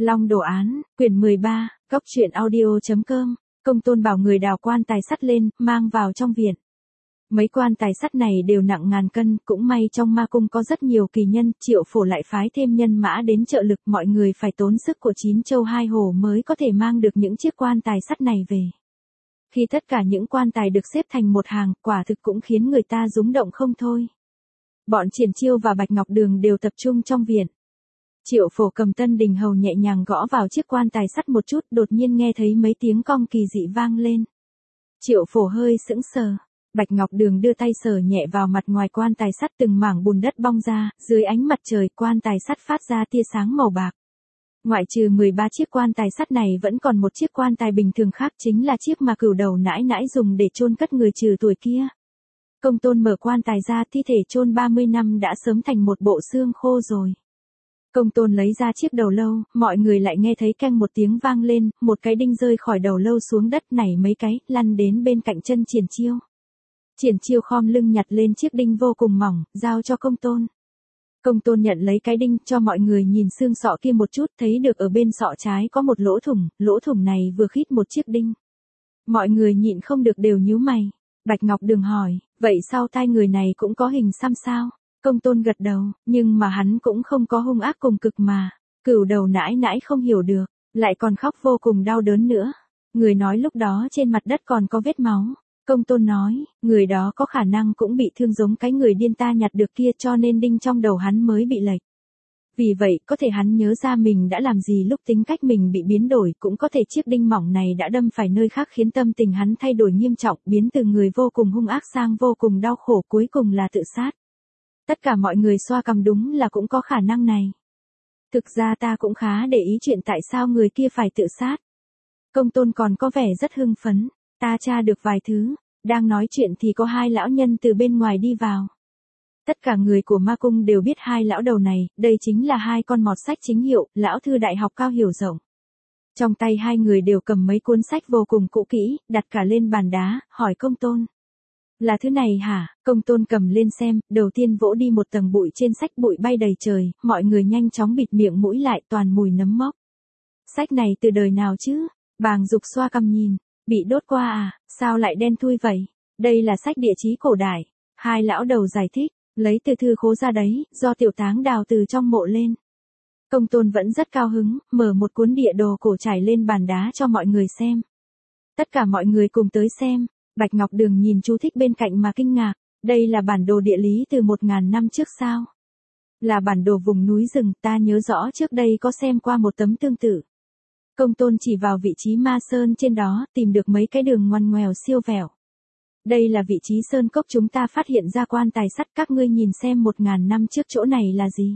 Long Đồ Án, quyển 13, Góc truyện audio.com, Công Tôn bảo người đào quan tài sắt lên, mang vào trong viện. Mấy quan tài sắt này đều nặng ngàn cân, cũng may trong ma cung có rất nhiều kỳ nhân, Triệu Phổ lại phái thêm nhân mã đến trợ lực, mọi người phải tốn sức của 9 châu 2 hồ mới có thể mang được những chiếc quan tài sắt này về. Khi tất cả những quan tài được xếp thành một hàng, quả thực cũng khiến người ta rúng động không thôi. Bọn Triển Chiêu và Bạch Ngọc Đường đều tập trung trong viện. Triệu Phổ cầm tân đình hầu nhẹ nhàng gõ vào chiếc quan tài sắt một chút, đột nhiên nghe thấy mấy tiếng cong kỳ dị vang lên. Triệu Phổ hơi sững sờ. Bạch Ngọc Đường đưa tay sờ nhẹ vào mặt ngoài quan tài sắt, từng mảng bùn đất bong ra, dưới ánh mặt trời quan tài sắt phát ra tia sáng màu bạc. Ngoại trừ 13 chiếc quan tài sắt này vẫn còn một chiếc quan tài bình thường khác, chính là chiếc mà Cửu Đầu nãi nãi dùng để chôn cất người trừ tuổi kia. Công Tôn mở quan tài ra, thi thể chôn 30 năm đã sớm thành một bộ xương khô rồi. Công Tôn lấy ra chiếc đầu lâu, mọi người lại nghe thấy keng một tiếng vang lên, một cái đinh rơi khỏi đầu lâu xuống đất, nảy mấy cái, lăn đến bên cạnh chân Triển Chiêu. Triển Chiêu khom lưng nhặt lên chiếc đinh vô cùng mỏng, giao cho Công Tôn. Công Tôn nhận lấy cái đinh, cho mọi người nhìn xương sọ kia một chút, thấy được ở bên sọ trái có một lỗ thủng này vừa khít một chiếc đinh. Mọi người nhịn không được đều nhíu mày. Bạch Ngọc Đường hỏi, vậy sau tai người này cũng có hình xăm sao? Công Tôn gật đầu, nhưng mà hắn cũng không có hung ác cùng cực mà. Cửu Đầu nãi nãi không hiểu được, lại còn khóc vô cùng đau đớn nữa. Người nói lúc đó trên mặt đất còn có vết máu. Công Tôn nói, người đó có khả năng cũng bị thương giống cái người điên ta nhặt được kia, cho nên đinh trong đầu hắn mới bị lệch. Vì vậy, có thể hắn nhớ ra mình đã làm gì lúc tính cách mình bị biến đổi, cũng có thể chiếc đinh mỏng này đã đâm phải nơi khác khiến tâm tình hắn thay đổi nghiêm trọng, biến từ người vô cùng hung ác sang vô cùng đau khổ, cuối cùng là tự sát. Tất cả mọi người xoa cằm, đúng là cũng có khả năng này. Thực ra ta cũng khá để ý chuyện tại sao người kia phải tự sát. Công Tôn còn có vẻ rất hưng phấn. Ta tra được vài thứ. Đang nói chuyện thì có hai lão nhân từ bên ngoài đi vào. Tất cả người của ma cung đều biết hai lão đầu này, đây chính là hai con mọt sách chính hiệu, lão thư đại học Cao Hiểu Rộng. Trong tay hai người đều cầm mấy cuốn sách vô cùng cũ kỹ, đặt cả lên bàn đá, hỏi Công Tôn. Là thứ này hả? Công Tôn cầm lên xem, đầu tiên vỗ đi một tầng bụi trên sách, bụi bay đầy trời, mọi người nhanh chóng bịt miệng mũi lại, toàn mùi nấm mốc. Sách này từ đời nào chứ? Bàng Dục xoa cằm nhìn. Bị đốt qua à, sao lại đen thui vậy? Đây là sách địa chí cổ đại. Hai lão đầu giải thích, lấy từ thư khố ra đấy, do tiểu táng đào từ trong mộ lên. Công Tôn vẫn rất cao hứng, mở một cuốn địa đồ cổ trải lên bàn đá cho mọi người xem. Tất cả mọi người cùng tới xem. Bạch Ngọc Đường nhìn chú thích bên cạnh mà kinh ngạc, đây là bản đồ địa lý từ 1000 năm trước sao? Là bản đồ vùng núi rừng, ta nhớ rõ trước đây có xem qua một tấm tương tự. Công Tôn chỉ vào vị trí ma sơn trên đó, tìm được mấy cái đường ngoằn ngoèo siêu vẹo. Đây là vị trí sơn cốc chúng ta phát hiện ra quan tài sắt, các ngươi nhìn xem 1000 năm trước chỗ này là gì?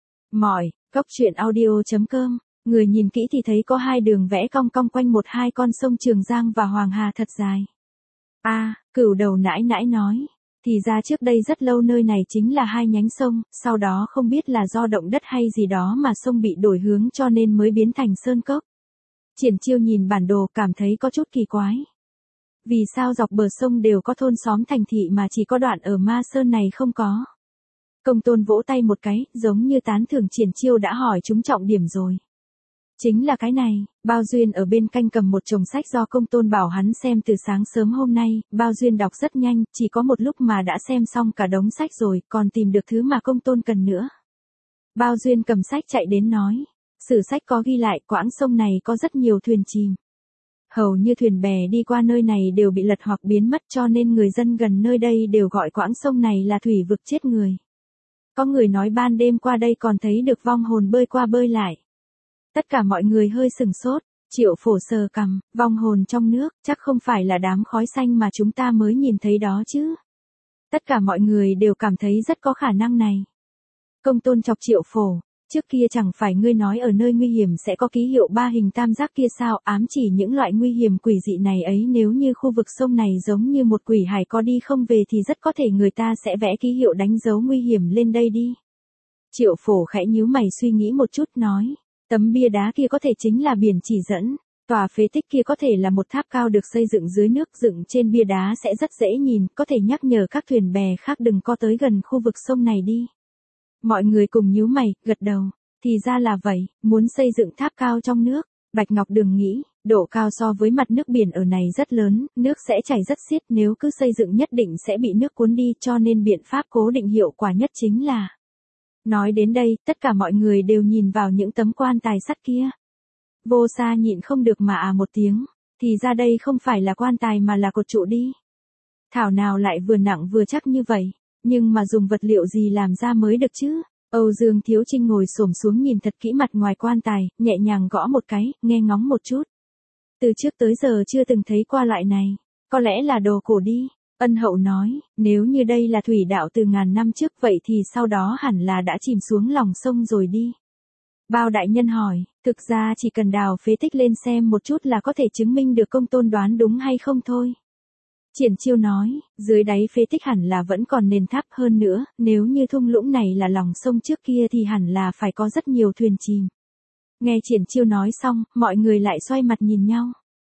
Góc truyện audio.com, người nhìn kỹ thì thấy có hai đường vẽ cong cong quanh một hai con sông Trường Giang và Hoàng Hà thật dài. Cửu Đầu nãi nãi nói, thì ra trước đây rất lâu nơi này chính là hai nhánh sông, sau đó không biết là do động đất hay gì đó mà sông bị đổi hướng cho nên mới biến thành sơn cốc. Triển Chiêu nhìn bản đồ cảm thấy có chút kỳ quái. Vì sao dọc bờ sông đều có thôn xóm thành thị mà chỉ có đoạn ở ma sơn này không có? Công Tôn vỗ tay một cái, giống như tán thưởng Triển Chiêu đã hỏi trúng trọng điểm rồi. Chính là cái này. Bao Duyên ở bên cạnh cầm một chồng sách do Công Tôn bảo hắn xem từ sáng sớm hôm nay, Bao Duyên đọc rất nhanh, chỉ có một lúc mà đã xem xong cả đống sách rồi, còn tìm được thứ mà Công Tôn cần nữa. Bao Duyên cầm sách chạy đến nói, sử sách có ghi lại quãng sông này có rất nhiều thuyền chìm. Hầu như thuyền bè đi qua nơi này đều bị lật hoặc biến mất, cho nên người dân gần nơi đây đều gọi quãng sông này là thủy vực chết người. Có người nói ban đêm qua đây còn thấy được vong hồn bơi qua bơi lại. Tất cả mọi người hơi sửng sốt. Triệu Phổ sờ cằm, vong hồn trong nước, chắc không phải là đám khói xanh mà chúng ta mới nhìn thấy đó chứ. Tất cả mọi người đều cảm thấy rất có khả năng này. Công Tôn chọc Triệu Phổ, trước kia chẳng phải ngươi nói ở nơi nguy hiểm sẽ có ký hiệu 3 hình tam giác kia sao, ám chỉ những loại nguy hiểm quỷ dị này ấy, nếu như khu vực sông này giống như một quỷ hải có đi không về thì rất có thể người ta sẽ vẽ ký hiệu đánh dấu nguy hiểm lên đây đi. Triệu Phổ khẽ nhíu mày suy nghĩ một chút nói. Tấm bia đá kia có thể chính là biển chỉ dẫn, tòa phế tích kia có thể là một tháp cao được xây dựng dưới nước, dựng trên bia đá sẽ rất dễ nhìn, có thể nhắc nhở các thuyền bè khác đừng có tới gần khu vực sông này đi. Mọi người cùng nhíu mày, gật đầu, Thì ra là vậy, muốn xây dựng tháp cao trong nước. Bạch Ngọc Đường nghĩ, độ cao so với mặt nước biển ở này rất lớn, nước sẽ chảy rất xiết, nếu cứ xây dựng nhất định sẽ bị nước cuốn đi, cho nên biện pháp cố định hiệu quả nhất chính là. Nói đến đây, tất cả mọi người đều nhìn vào những tấm quan tài sắt kia. Vô Sa nhịn không được mà một tiếng, thì ra đây không phải là quan tài mà là cột trụ đi. Thảo nào lại vừa nặng vừa chắc như vậy, nhưng mà dùng vật liệu gì làm ra mới được chứ? Âu Dương Thiếu Trinh ngồi xổm xuống nhìn thật kỹ mặt ngoài quan tài, nhẹ nhàng gõ một cái, nghe ngóng một chút. Từ trước tới giờ chưa từng thấy qua loại này, có lẽ là đồ cổ đi. Ân Hậu nói, nếu như đây là thủy đạo từ ngàn năm trước vậy thì sau đó hẳn là đã chìm xuống lòng sông rồi đi. Bao đại nhân hỏi, thực ra chỉ cần đào phế tích lên xem một chút là có thể chứng minh được Công Tôn đoán đúng hay không thôi. Triển Chiêu nói, dưới đáy phế tích hẳn là vẫn còn nền tháp, hơn nữa, nếu như thung lũng này là lòng sông trước kia thì hẳn là phải có rất nhiều thuyền chìm. Nghe Triển Chiêu nói xong, mọi người lại xoay mặt nhìn nhau.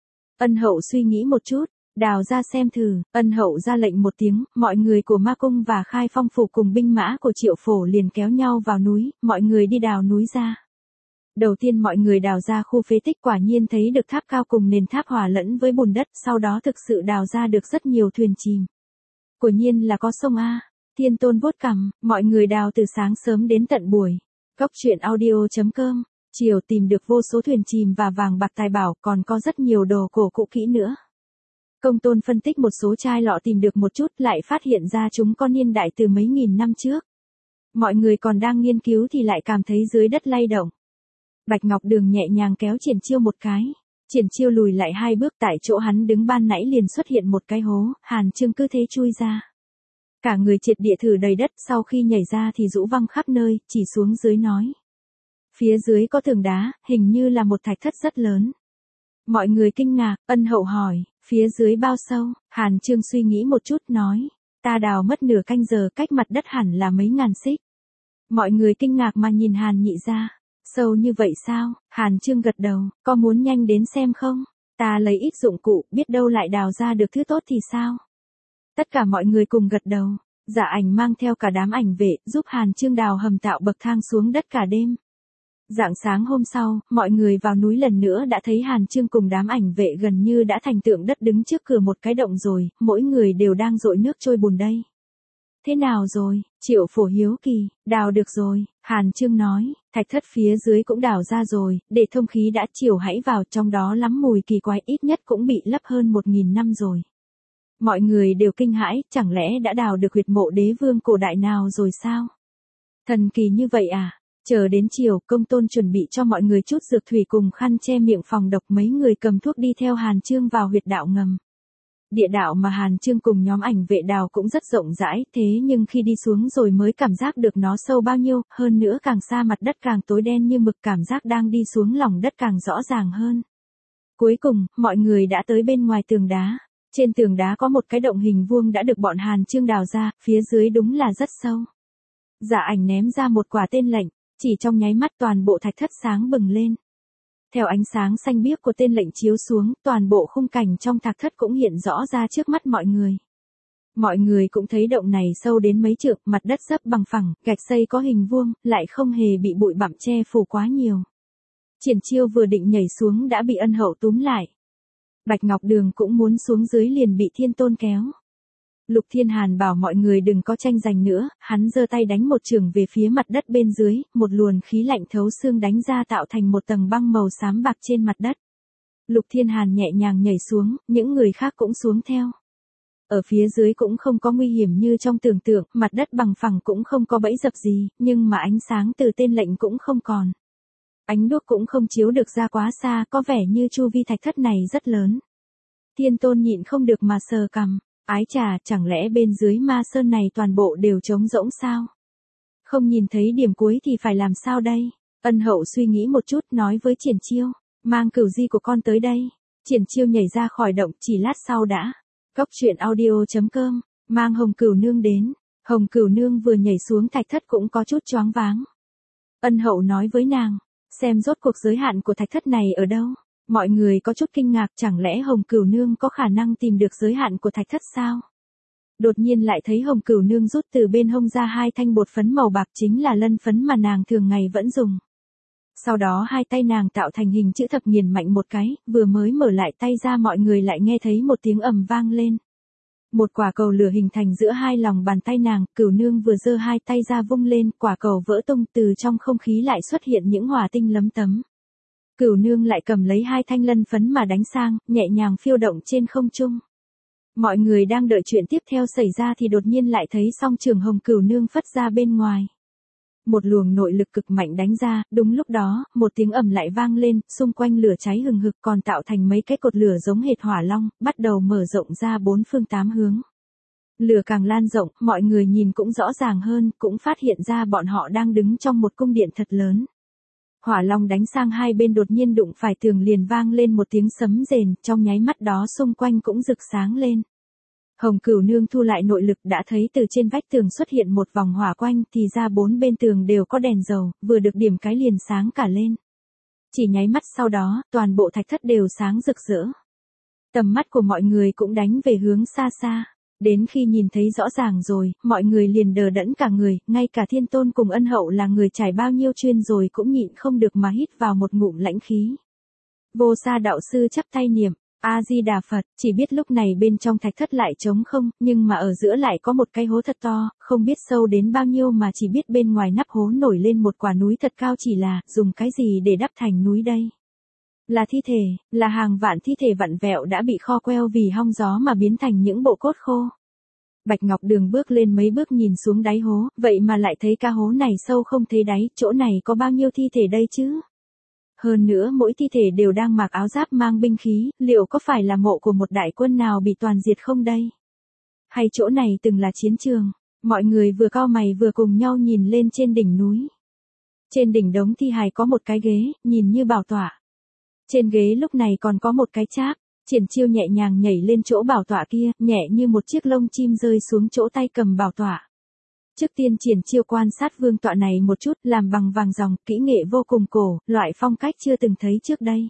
Ân Hậu suy nghĩ một chút, đào ra xem thử. Ân Hậu ra lệnh một tiếng, mọi người của Ma Cung và Khai Phong Phủ cùng binh mã của Triệu Phổ liền kéo nhau vào núi, mọi người đi đào núi ra. Đầu tiên mọi người đào ra khu phế tích, quả nhiên thấy được tháp cao cùng nền tháp hòa lẫn với bùn đất, sau đó thực sự đào ra được rất nhiều thuyền chìm. Quả nhiên là có sông A. Thiên Tôn vuốt cằm, mọi người đào từ sáng sớm đến tận buổi. Cốc truyện audio.com, chiều tìm được vô số thuyền chìm và vàng bạc tài bảo, còn có rất nhiều đồ cổ cũ kỹ nữa. Công Tôn phân tích một số chai lọ tìm được một chút, lại phát hiện ra chúng có niên đại từ mấy nghìn năm trước. Mọi người còn đang nghiên cứu thì lại cảm thấy dưới đất lay động. Bạch Ngọc Đường nhẹ nhàng kéo Triển Chiêu một cái. Triển Chiêu lùi lại 2 bước, tại chỗ hắn đứng ban nãy liền xuất hiện một cái hố, Hàn Chương cứ thế chui ra. Cả người triệt địa thử đầy đất, sau khi nhảy ra thì rũ văng khắp nơi, chỉ xuống dưới nói. Phía dưới có tường đá, hình như là một thạch thất rất lớn. Mọi người kinh ngạc, Ân Hậu hỏi, phía dưới bao sâu? Hàn Chương suy nghĩ một chút nói, ta đào mất nửa canh giờ, cách mặt đất hẳn là mấy ngàn xích. Mọi người kinh ngạc mà nhìn Hàn Nhị ra. Sâu như vậy sao? Hàn Chương gật đầu, có muốn nhanh đến xem không? Ta lấy ít dụng cụ, biết đâu lại đào ra được thứ tốt thì sao? Tất cả mọi người cùng gật đầu. Dạ Ảnh mang theo cả đám ảnh vệ, giúp Hàn Chương đào hầm tạo bậc thang xuống đất cả đêm. Rạng sáng hôm sau, mọi người vào núi lần nữa đã thấy Hàn Chương cùng đám ảnh vệ gần như đã thành tượng đất đứng trước cửa một cái động rồi, mỗi người đều đang dội nước trôi bùn đây. Thế nào rồi? Triệu Phổ hiếu kỳ, đào được rồi, Hàn Chương nói, thạch thất phía dưới cũng đào ra rồi, để thông khí đã, Triều hãy vào, trong đó lắm mùi kỳ quái, ít nhất cũng bị lấp hơn 1000 năm rồi. Mọi người đều kinh hãi, chẳng lẽ đã đào được huyệt mộ đế vương cổ đại nào rồi sao? Thần kỳ như vậy à? Chờ đến chiều, Công Tôn chuẩn bị cho mọi người chút dược thủy cùng khăn che miệng phòng độc, mấy người cầm thuốc đi theo Hàn Chương vào huyệt đạo ngầm. Địa đạo mà Hàn Chương cùng nhóm ảnh vệ đào cũng rất rộng rãi, thế nhưng khi đi xuống rồi mới cảm giác được nó sâu bao nhiêu, hơn nữa càng xa mặt đất càng tối đen như mực, cảm giác đang đi xuống lòng đất càng rõ ràng hơn. Cuối cùng, mọi người đã tới bên ngoài tường đá. Trên tường đá có một cái động hình vuông đã được bọn Hàn Chương đào ra, phía dưới đúng là rất sâu. Dạ Ảnh ném ra một quả tên lệnh, chỉ trong nháy mắt toàn bộ thạch thất sáng bừng lên. Theo ánh sáng xanh biếc của tên lệnh chiếu xuống, toàn bộ khung cảnh trong thạch thất cũng hiện rõ ra trước mắt mọi người. Mọi người cũng thấy động này sâu đến mấy trượng, mặt đất dấp bằng phẳng, gạch xây có hình vuông, lại không hề bị bụi bặm che phủ quá nhiều. Triển Chiêu vừa định nhảy xuống đã bị Ân Hậu túm lại. Bạch Ngọc Đường cũng muốn xuống dưới liền bị Thiên Tôn kéo. Lục Thiên Hàn bảo mọi người đừng có tranh giành nữa, hắn giơ tay đánh một chưởng về phía mặt đất bên dưới, một luồng khí lạnh thấu xương đánh ra tạo thành một tầng băng màu xám bạc trên mặt đất. Lục Thiên Hàn nhẹ nhàng nhảy xuống, những người khác cũng xuống theo. Ở phía dưới cũng không có nguy hiểm như trong tưởng tượng, mặt đất bằng phẳng cũng không có bẫy dập gì, nhưng mà ánh sáng từ tên lệnh cũng không còn. Ánh đuốc cũng không chiếu được ra quá xa, có vẻ như chu vi thạch thất này rất lớn. Thiên Tôn nhịn không được mà sờ cằm. Ái chà, chẳng lẽ bên dưới ma sơn này toàn bộ đều trống rỗng sao? Không nhìn thấy điểm cuối thì phải làm sao đây? Ân Hậu suy nghĩ một chút nói với Triển Chiêu, mang cửu di của con tới đây. Triển Chiêu nhảy ra khỏi động, chỉ lát sau đã. Cốc truyện audio.com, mang Hồng Cửu Nương đến. Hồng Cửu Nương vừa nhảy xuống thạch thất cũng có chút choáng váng. Ân Hậu nói với nàng, xem rốt cuộc giới hạn của thạch thất này ở đâu? Mọi người có chút kinh ngạc, chẳng lẽ Hồng Cửu Nương có khả năng tìm được giới hạn của thạch thất sao? Đột nhiên lại thấy Hồng Cửu Nương rút từ bên hông ra 2 thanh bột phấn màu bạc, chính là lân phấn mà nàng thường ngày vẫn dùng. Sau đó hai tay nàng tạo thành hình chữ thập nghiền mạnh một cái, vừa mới mở lại tay ra mọi người lại nghe thấy một tiếng ầm vang lên. Một quả cầu lửa hình thành giữa hai lòng bàn tay nàng, Cửu Nương vừa giơ hai tay ra vung lên, quả cầu vỡ tung, từ trong không khí lại xuất hiện những hỏa tinh lấm tấm. Cửu Nương lại cầm lấy hai thanh lân phấn mà đánh sang, nhẹ nhàng phiêu động trên không trung. Mọi người đang đợi chuyện tiếp theo xảy ra thì đột nhiên lại thấy song trường hồng Cửu Nương phất ra bên ngoài. Một luồng nội lực cực mạnh đánh ra, đúng lúc đó, một tiếng ầm lại vang lên, xung quanh lửa cháy hừng hực còn tạo thành mấy cái cột lửa giống hệt hỏa long, bắt đầu mở rộng ra bốn phương tám hướng. Lửa càng lan rộng, mọi người nhìn cũng rõ ràng hơn, cũng phát hiện ra bọn họ đang đứng trong một cung điện thật lớn. Hỏa long đánh sang hai bên đột nhiên đụng phải tường liền vang lên một tiếng sấm rền, trong nháy mắt đó xung quanh cũng rực sáng lên. Hồng Cửu Nương thu lại nội lực đã thấy từ trên vách tường xuất hiện một vòng hỏa quanh thì ra bốn bên tường đều có đèn dầu, vừa được điểm cái liền sáng cả lên. Chỉ nháy mắt sau đó, toàn bộ thạch thất đều sáng rực rỡ. Tầm mắt của mọi người cũng đánh về hướng xa xa. Đến khi nhìn thấy rõ ràng rồi, mọi người liền đờ đẫn cả người, ngay cả Thiên Tôn cùng Ân Hậu là người trải bao nhiêu chuyên rồi cũng nhịn không được mà hít vào một ngụm lãnh khí. Vô Sa đạo sư chắp tay niệm A-di-đà Phật, chỉ biết lúc này bên trong thạch thất lại trống không, nhưng mà ở giữa lại có một cái hố thật to, không biết sâu đến bao nhiêu mà chỉ biết bên ngoài nắp hố nổi lên một quả núi thật cao, chỉ là, dùng cái gì để đắp thành núi đây? Là thi thể, là hàng vạn thi thể vặn vẹo đã bị kho queo vì hong gió mà biến thành những bộ cốt khô. Bạch Ngọc Đường bước lên mấy bước nhìn xuống đáy hố, vậy mà lại thấy ca hố này sâu không thấy đáy, chỗ này có bao nhiêu thi thể đây chứ? Hơn nữa mỗi thi thể đều đang mặc áo giáp mang binh khí, liệu có phải là mộ của một đại quân nào bị toàn diệt không đây? Hay chỗ này từng là chiến trường? Mọi người vừa cau mày vừa cùng nhau nhìn lên trên đỉnh núi. Trên đỉnh đống thi hài có một cái ghế, nhìn như bảo tọa. Trên ghế lúc này còn có một cái cháp. Triển Chiêu nhẹ nhàng nhảy lên chỗ bảo tọa kia, nhẹ như một chiếc lông chim rơi xuống chỗ tay cầm bảo tọa. Trước tiên Triển Chiêu quan sát vương tọa này một chút, làm bằng vàng ròng, kỹ nghệ vô cùng cổ, loại phong cách chưa từng thấy trước đây.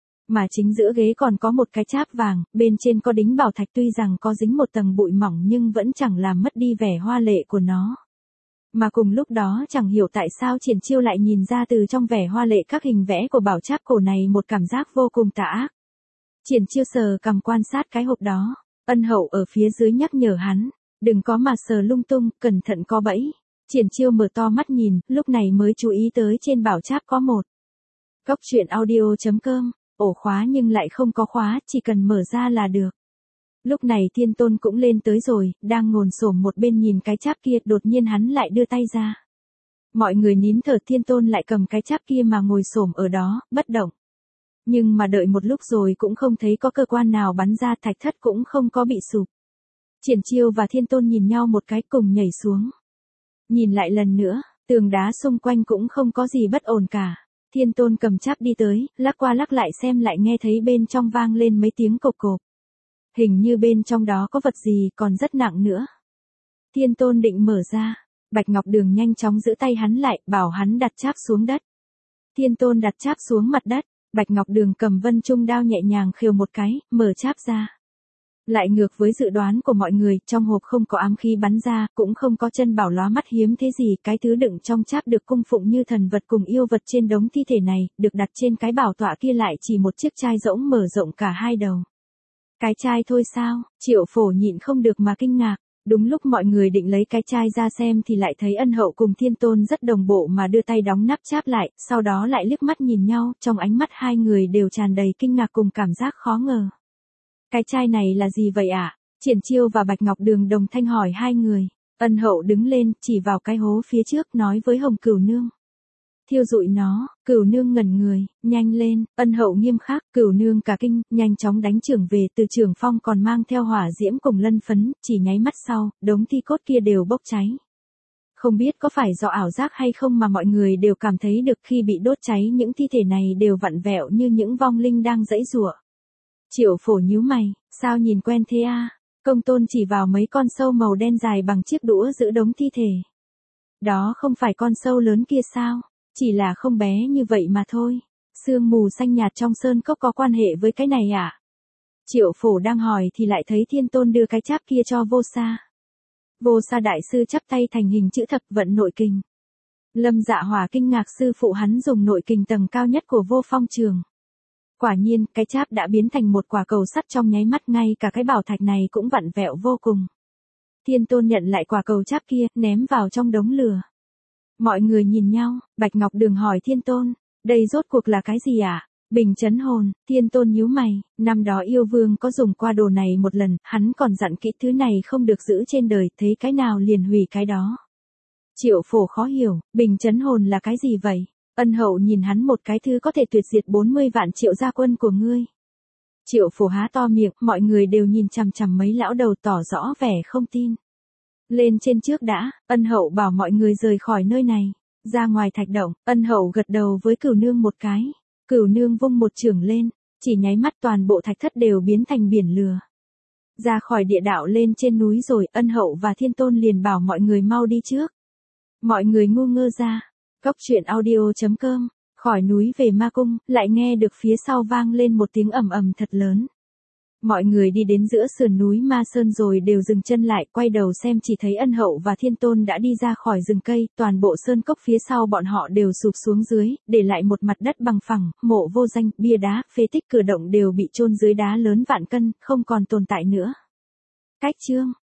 Mà chính giữa ghế còn có một cái cháp vàng, bên trên có đính bảo thạch, tuy rằng có dính một tầng bụi mỏng nhưng vẫn chẳng làm mất đi vẻ hoa lệ của nó. Mà cùng lúc đó chẳng hiểu tại sao Triển Chiêu lại nhìn ra từ trong vẻ hoa lệ các hình vẽ của bảo cháp cổ này một cảm giác vô cùng tà ác. Triển Chiêu sờ cằm quan sát cái hộp đó, Ân Hậu ở phía dưới nhắc nhở hắn, đừng có mà sờ lung tung, cẩn thận có bẫy. Triển Chiêu mở to mắt nhìn, lúc này mới chú ý tới trên bảo cháp có một góc truyện audio.com, ổ khóa nhưng lại không có khóa, chỉ cần mở ra là được. Lúc này Thiên Tôn cũng lên tới rồi, đang ngồi xổm một bên nhìn cái cháp kia, đột nhiên hắn lại đưa tay ra. Mọi người nín thở, Thiên Tôn lại cầm cái cháp kia mà ngồi xổm ở đó, bất động. Nhưng mà đợi một lúc rồi cũng không thấy có cơ quan nào bắn ra, thạch thất cũng không có bị sụp. Triển Chiêu và Thiên Tôn nhìn nhau một cái cùng nhảy xuống. Nhìn lại lần nữa, tường đá xung quanh cũng không có gì bất ổn cả. Thiên Tôn cầm cháp đi tới, lắc qua lắc lại xem lại nghe thấy bên trong vang lên mấy tiếng cộp cộp. Hình như bên trong đó có vật gì còn rất nặng nữa. Thiên Tôn định mở ra, Bạch Ngọc Đường nhanh chóng giữ tay hắn lại, bảo hắn đặt cháp xuống đất. Thiên Tôn đặt cháp xuống mặt đất, Bạch Ngọc Đường cầm Vân Trung đao nhẹ nhàng khều một cái, mở cháp ra. Lại ngược với dự đoán của mọi người, trong hộp không có ám khí bắn ra, cũng không có chân bảo lóa mắt hiếm thế gì, cái thứ đựng trong cháp được cung phụng như thần vật cùng yêu vật trên đống thi thể này, được đặt trên cái bảo tọa kia lại chỉ một chiếc chai rỗng mở rộng cả hai đầu. Cái chai thôi sao? Triệu Phổ nhịn không được mà kinh ngạc. Đúng lúc mọi người định lấy cái chai ra xem thì lại thấy Ân Hậu cùng Thiên Tôn rất đồng bộ mà đưa tay đóng nắp cháp lại, sau đó lại liếc mắt nhìn nhau, trong ánh mắt hai người đều tràn đầy kinh ngạc cùng cảm giác khó ngờ. Cái chai này là gì vậy ạ? Triển Chiêu và Bạch Ngọc Đường đồng thanh hỏi hai người. Ân Hậu đứng lên, chỉ vào cái hố phía trước, nói với Hồng Cửu Nương. Thiêu rụi nó. Cửu Nương ngẩn người, nhanh lên. Ân Hậu nghiêm khắc, Cửu Nương cả kinh, nhanh chóng đánh trưởng về, từ trưởng phong còn mang theo hỏa diễm cùng lân phấn, chỉ nháy mắt sau, đống thi cốt kia đều bốc cháy. Không biết có phải do ảo giác hay không mà mọi người đều cảm thấy được khi bị đốt cháy những thi thể này đều vặn vẹo như những vong linh đang giãy giụa. Triệu Phổ nhíu mày, sao nhìn quen thế a? Công Tôn chỉ vào mấy con sâu màu đen dài bằng chiếc đũa giữ đống thi thể. Đó không phải con sâu lớn kia sao? Chỉ là không bé như vậy mà thôi. Sương mù xanh nhạt trong sơn cốc có quan hệ với cái này à? Triệu Phổ đang hỏi thì lại thấy Thiên Tôn đưa cái cháp kia cho Vô Sa. Vô Sa đại sư chắp tay thành hình chữ thập vận nội kình. Lâm Dạ Hỏa kinh ngạc sư phụ hắn dùng nội kình tầng cao nhất của Vô Phong Trường. Quả nhiên, cái cháp đã biến thành một quả cầu sắt trong nháy mắt, ngay cả cái bảo thạch này cũng vặn vẹo vô cùng. Thiên Tôn nhận lại quả cầu cháp kia, ném vào trong đống lửa. Mọi người nhìn nhau, Bạch Ngọc Đường hỏi Thiên Tôn, đây rốt cuộc là cái gì ạ? Bình chấn hồn, Thiên Tôn nhíu mày, năm đó yêu vương có dùng qua đồ này một lần, hắn còn dặn kỹ thứ này không được giữ trên đời, thấy cái nào liền hủy cái đó. Triệu Phổ khó hiểu, bình chấn hồn là cái gì vậy? Ân Hậu nhìn hắn một cái, thứ có thể tuyệt diệt 40 vạn Triệu gia quân của ngươi. Triệu Phổ há to miệng, mọi người đều nhìn chằm chằm mấy lão đầu tỏ rõ vẻ không tin. Lên trên trước đã, Ân Hậu bảo mọi người rời khỏi nơi này. Ra ngoài thạch động, Ân Hậu gật đầu với Cửu Nương một cái. Cửu Nương vung một chưởng lên, chỉ nháy mắt toàn bộ thạch thất đều biến thành biển lửa. Ra khỏi địa đạo lên trên núi rồi, Ân Hậu và Thiên Tôn liền bảo mọi người mau đi trước. Mọi người ngu ngơ ra. Cốc truyện audio.com, khỏi núi về ma cung, lại nghe được phía sau vang lên một tiếng ầm ầm thật lớn. Mọi người đi đến giữa sườn núi Ma Sơn rồi đều dừng chân lại, quay đầu xem chỉ thấy Ân Hậu và Thiên Tôn đã đi ra khỏi rừng cây, toàn bộ sơn cốc phía sau bọn họ đều sụp xuống dưới, để lại một mặt đất bằng phẳng, mộ vô danh, bia đá, phế tích, cửa động đều bị chôn dưới đá lớn vạn cân, không còn tồn tại nữa. Cách chương